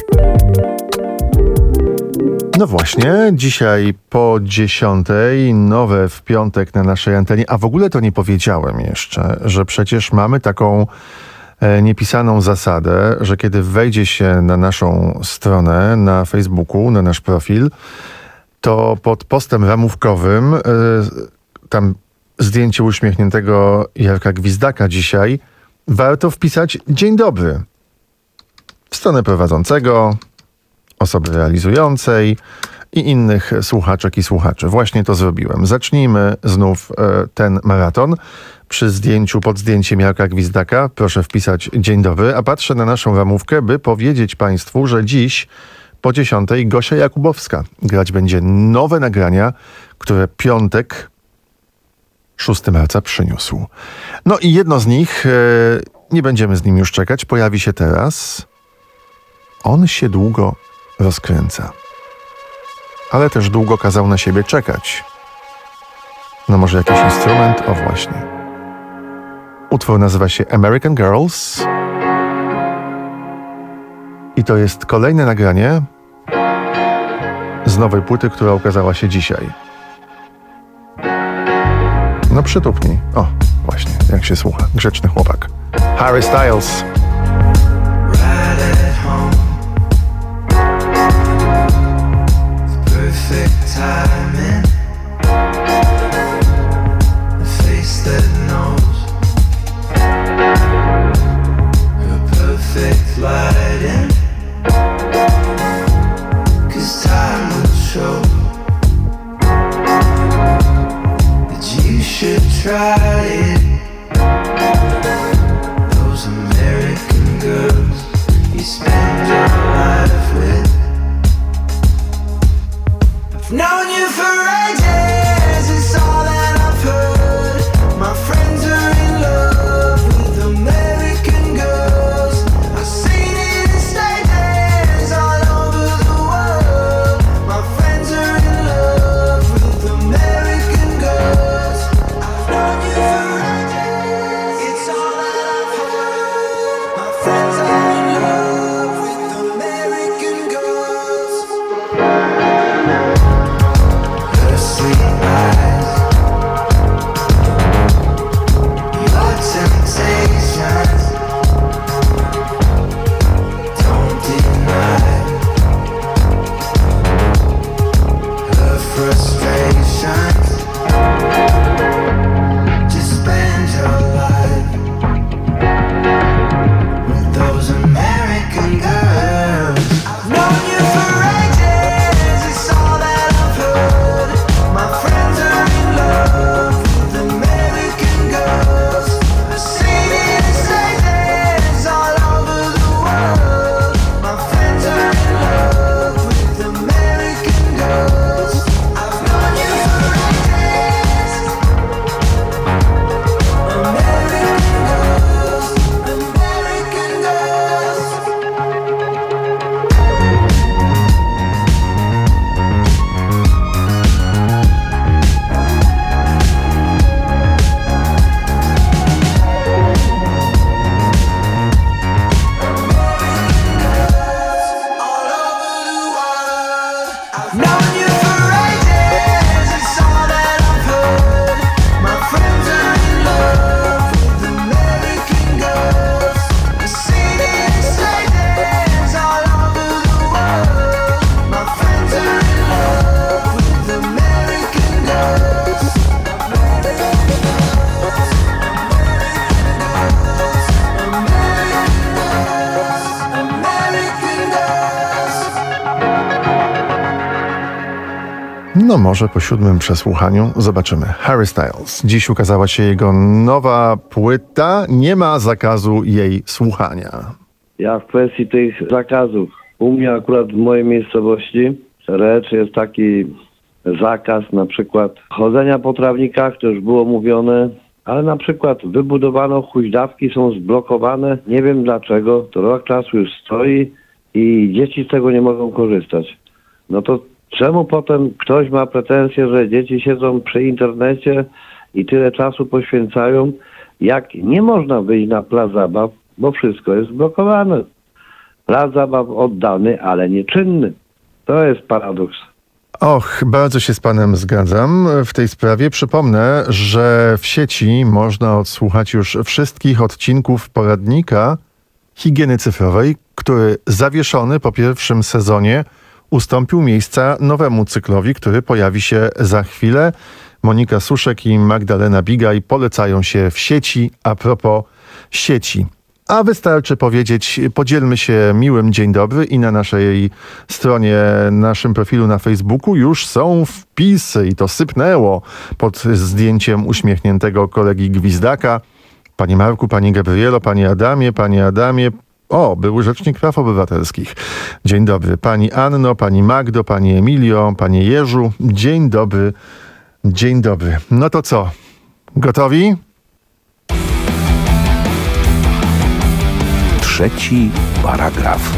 No właśnie, dzisiaj po dziesiątej, nowe w piątek na naszej antenie. A w ogóle to nie powiedziałem jeszcze, że przecież mamy taką e, niepisaną zasadę, że kiedy wejdzie się na naszą stronę na Facebooku, na nasz profil, to pod postem ramówkowym, e, tam zdjęcie uśmiechniętego Jarka Gwizdaka dzisiaj, warto wpisać dzień dobry. W stronę prowadzącego, osoby realizującej i innych słuchaczek i słuchaczy. Właśnie to zrobiłem. Zacznijmy znów e, ten maraton. Przy zdjęciu, pod zdjęciem Jarka Gwizdaka proszę wpisać dzień dobry, a patrzę na naszą ramówkę, by powiedzieć Państwu, że dziś po dziesiątej Gosia Jakubowska grać będzie nowe nagrania, które piątek szóstego marca przyniósł. No i jedno z nich, e, nie będziemy z nim już czekać, pojawi się teraz. On się długo rozkręca. Ale też długo kazał na siebie czekać. No może jakiś instrument? O właśnie. Utwór nazywa się American Girls. I to jest kolejne nagranie z nowej płyty, która ukazała się dzisiaj. No przytupnij. O, właśnie, jak się słucha. Grzeczny chłopak. Harry Styles. Timing, a face that knows her perfect lighting, 'cause time will show that you should try it. Those American girls you spend your life with. Known you for ages, it's all that I've heard. My friends are in love with American girls. I've seen it in stages all over the world. My friends are in love with American girls. I've known you No może po siódmym przesłuchaniu zobaczymy. Harry Styles. Dziś ukazała się jego nowa płyta. Nie ma zakazu jej słuchania. Ja w kwestii tych zakazów, u mnie akurat w mojej miejscowości Recz jest taki zakaz na przykład chodzenia po trawnikach, to już było mówione, ale na przykład wybudowano huźdawki, są zblokowane, nie wiem dlaczego, to rok czasu już stoi i dzieci z tego nie mogą korzystać. No to czemu potem ktoś ma pretensje, że dzieci siedzą przy internecie i tyle czasu poświęcają, jak nie można wyjść na plac zabaw, bo wszystko jest zblokowane. Plac zabaw oddany, ale nieczynny. To jest paradoks. Och, bardzo się z panem zgadzam w tej sprawie. Przypomnę, że w sieci można odsłuchać już wszystkich odcinków poradnika higieny cyfrowej, który zawieszony po pierwszym sezonie ustąpił miejsca nowemu cyklowi, który pojawi się za chwilę. Monika Suszek i Magdalena Bigaj polecają się w sieci a propos sieci. A wystarczy powiedzieć, podzielmy się miłym dzień dobry i na naszej stronie, naszym profilu na Facebooku już są wpisy i to sypnęło pod zdjęciem uśmiechniętego kolegi Gwizdaka. Panie Marku, Pani Gabrielo, Panie Adamie, Panie Adamie, o, były Rzecznik Praw Obywatelskich. Dzień dobry. Pani Anno, Pani Magdo, Pani Emilio, Panie Jerzu. Dzień dobry. Dzień dobry. No to co? Gotowi? Trzeci paragraf.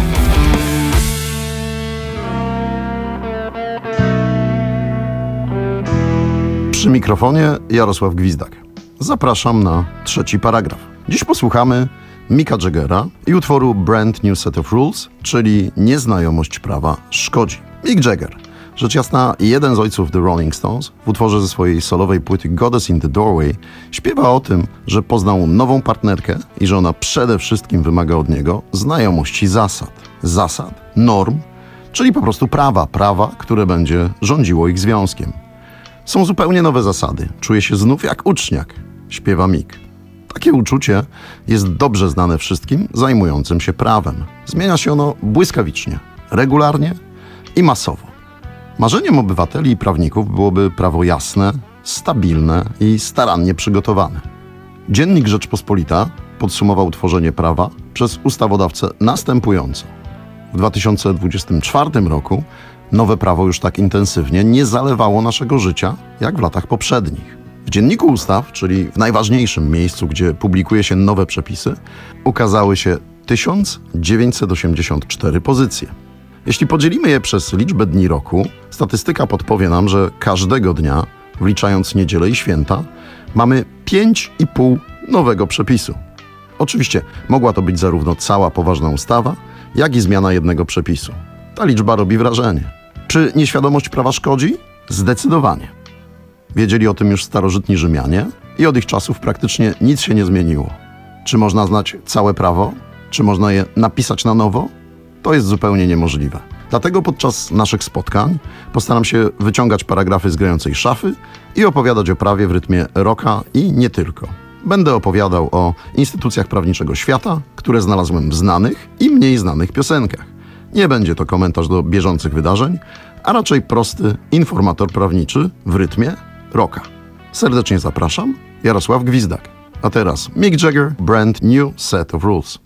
Przy mikrofonie Jarosław Gwizdak. Zapraszam na trzeci paragraf. Dziś posłuchamy Micka Jaggera i utworu Brand New Set of Rules, czyli Nieznajomość prawa szkodzi. Mick Jagger, rzecz jasna jeden z ojców The Rolling Stones, w utworze ze swojej solowej płyty Goddess in the Doorway śpiewa o tym, że poznał nową partnerkę i że ona przede wszystkim wymaga od niego znajomości zasad. Zasad, norm, czyli po prostu prawa, prawa, które będzie rządziło ich związkiem. Są zupełnie nowe zasady. Czuję się znów jak uczniak, śpiewa Mick. Takie uczucie jest dobrze znane wszystkim zajmującym się prawem. Zmienia się ono błyskawicznie, regularnie i masowo. Marzeniem obywateli i prawników byłoby prawo jasne, stabilne i starannie przygotowane. Dziennik Rzeczpospolita podsumował tworzenie prawa przez ustawodawcę następująco. W dwa tysiące dwudziestym czwartym roku nowe prawo już tak intensywnie nie zalewało naszego życia jak w latach poprzednich. W Dzienniku Ustaw, czyli w najważniejszym miejscu, gdzie publikuje się nowe przepisy, ukazały się tysiąc dziewięćset osiemdziesiąt cztery pozycje. Jeśli podzielimy je przez liczbę dni roku, statystyka podpowie nam, że każdego dnia, wliczając niedzielę i święta, mamy pięć i pół nowego przepisu. Oczywiście mogła to być zarówno cała poważna ustawa, jak i zmiana jednego przepisu. Ta liczba robi wrażenie. Czy nieświadomość prawa szkodzi? Zdecydowanie. Wiedzieli o tym już starożytni Rzymianie i od ich czasów praktycznie nic się nie zmieniło. Czy można znać całe prawo? Czy można je napisać na nowo? To jest zupełnie niemożliwe. Dlatego podczas naszych spotkań postaram się wyciągać paragrafy z grającej szafy i opowiadać o prawie w rytmie rocka i nie tylko. Będę opowiadał o instytucjach prawniczego świata, które znalazłem w znanych i mniej znanych piosenkach. Nie będzie to komentarz do bieżących wydarzeń, a raczej prosty informator prawniczy w rytmie rocka. Serdecznie zapraszam, Jarosław Gwizdak. A teraz Mick Jagger, Brand New Set of Rules.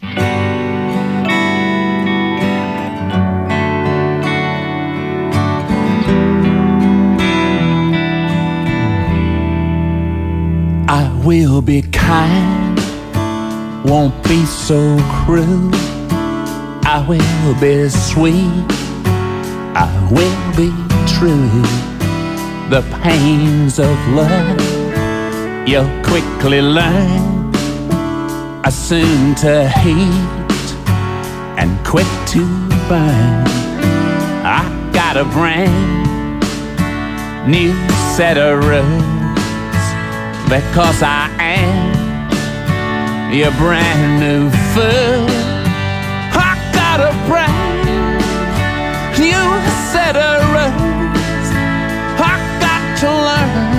I will be kind, won't be so cruel. I will be sweet, I will be true. The pains of love you'll quickly learn are soon to hate and quick to burn. I got a brand new set of rules because I am your brand new fool. I got a brand new set of rules I got to learn.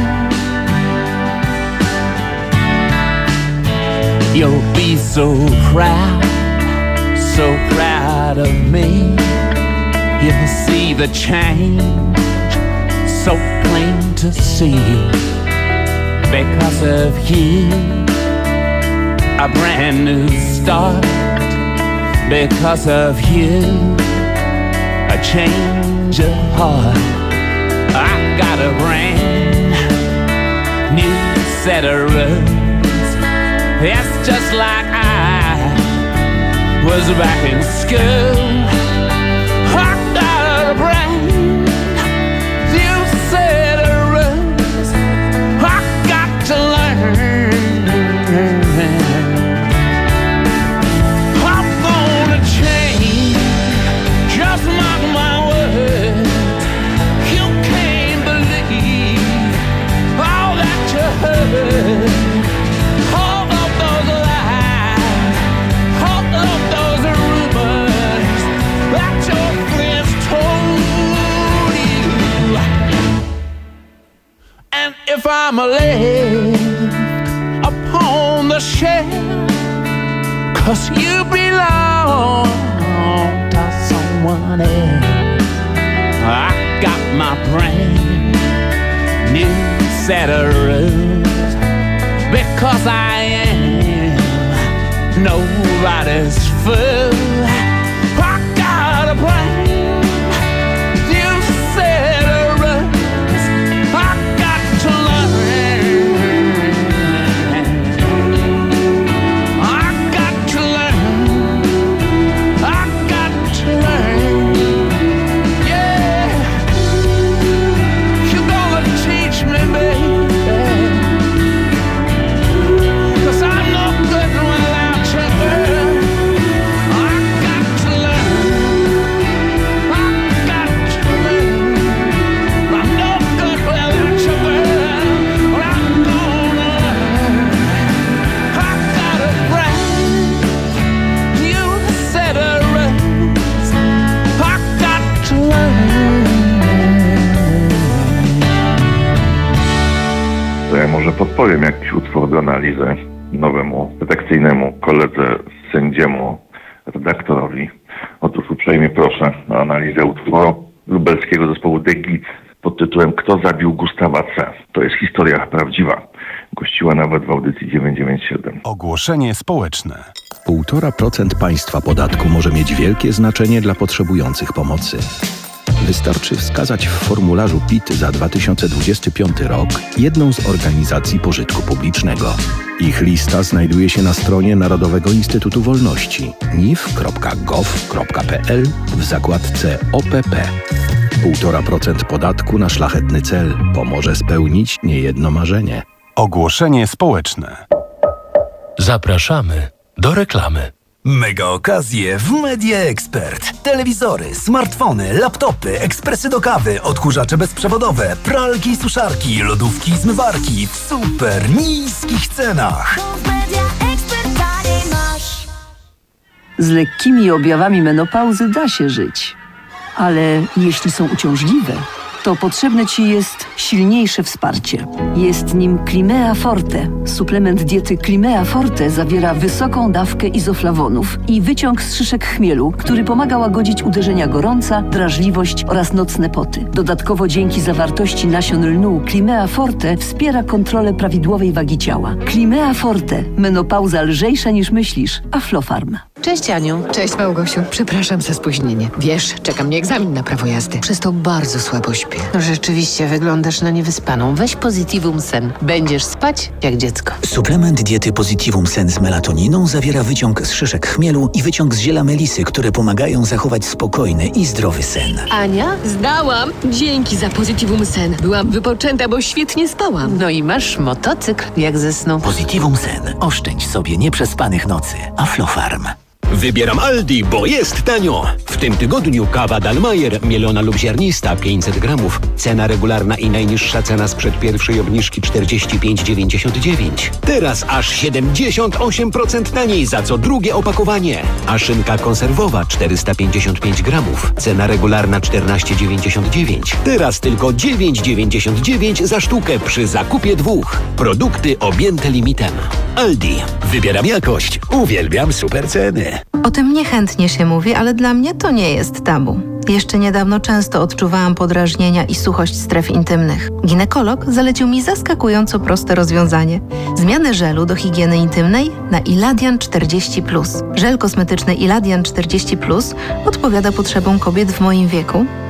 You'll be so proud, so proud of me. You'll see the change so plain to see. Because of you, a brand new start. Because of you, a change of heart. I got a brand new set of rules. It's just like I was back in school. I got a brand new set of rules. I got to learn. I'm gonna change, just mark my words. You can't believe all that you heard. All of those lies, all of those rumors that your friends told you. And if I'm left upon the shelf, 'cause you belong to someone else, I got my brand new set of rules. Because I am nobody's fool. I got a brand new set of rules. I got to learn. I got to learn. I got to learn. Yeah. You're gonna teach me, baby. 'Cause I'm no good without you, girl. I got to learn. I got to learn. I'm no good without you, girl. But I'm gonna learn. I got a brand new set of rules. I got to learn. To ja może podpowiem jakiś utwór do analizy nowemu redakcyjnemu koledze, sędziemu, redaktorowi. Otóż uprzejmie proszę o analizę utworu lubelskiego zespołu The Gits pod tytułem Kto zabił Gustawa C. To jest historia prawdziwa. Gościła nawet w audycji dziewięćset dziewięćdziesiąt siedem. Ogłoszenie społeczne. Półtora procent państwa podatku może mieć wielkie znaczenie dla potrzebujących pomocy. Wystarczy wskazać w formularzu P I T za dwa tysiące dwudziesty piąty rok jedną z organizacji pożytku publicznego. Ich lista znajduje się na stronie Narodowego Instytutu Wolności N I W kropka gov kropka p l w zakładce O P P. Półtora procent podatku na szlachetny cel pomoże spełnić niejedno marzenie. Ogłoszenie społeczne. Zapraszamy do reklamy. Mega okazje w Media Expert. Telewizory, smartfony, laptopy, ekspresy do kawy, odkurzacze bezprzewodowe, pralki i suszarki, lodówki i zmywarki w super niskich cenach. Z lekkimi objawami menopauzy da się żyć. Ale jeśli są uciążliwe, to potrzebne Ci jest silniejsze wsparcie. Jest nim Climea Forte. Suplement diety Climea Forte zawiera wysoką dawkę izoflawonów i wyciąg z szyszek chmielu, który pomaga łagodzić uderzenia gorąca, drażliwość oraz nocne poty. Dodatkowo dzięki zawartości nasion lnu Climea Forte wspiera kontrolę prawidłowej wagi ciała. Climea Forte. Menopauza lżejsza niż myślisz. Aflofarm. Cześć Aniu. Cześć Małgosiu. Przepraszam za spóźnienie. Wiesz, czeka mnie egzamin na prawo jazdy. Przez to bardzo słabo śpię. Rzeczywiście wyglądasz na niewyspaną. Weź Positivum Sen. Będziesz spać jak dziecko. Suplement diety Positivum Sen z melatoniną zawiera wyciąg z szyszek chmielu i wyciąg z ziela melisy, które pomagają zachować spokojny i zdrowy sen. Ania, zdałam. Dzięki za Positivum Sen. Byłam wypoczęta, bo świetnie spałam. No i masz motocykl jak ze snu. Positivum Sen. Oszczędź sobie nieprzespanych nocy. Aflofarm. Wybieram Aldi, bo jest tanio. W tym tygodniu kawa Dalmajer, mielona lub ziarnista, pięćset gramów. Cena regularna i najniższa cena sprzed pierwszej obniżki czterdzieści pięć dziewięćdziesiąt dziewięć. Teraz aż siedemdziesiąt osiem procent taniej za co drugie opakowanie. A szynka konserwowa czterysta pięćdziesiąt pięć gramów. Cena regularna czternaście dziewięćdziesiąt dziewięć. Teraz tylko dziewięć dziewięćdziesiąt dziewięć za sztukę przy zakupie dwóch. Produkty objęte limitem. Aldi. Wybieram jakość. Uwielbiam super ceny. O tym niechętnie się mówi, ale dla mnie to nie jest tabu. Jeszcze niedawno często odczuwałam podrażnienia i suchość stref intymnych. Ginekolog zalecił mi zaskakująco proste rozwiązanie. Zmianę żelu do higieny intymnej na Iladian czterdzieści plus. Żel kosmetyczny Iladian czterdzieści plus odpowiada potrzebom kobiet w moim wieku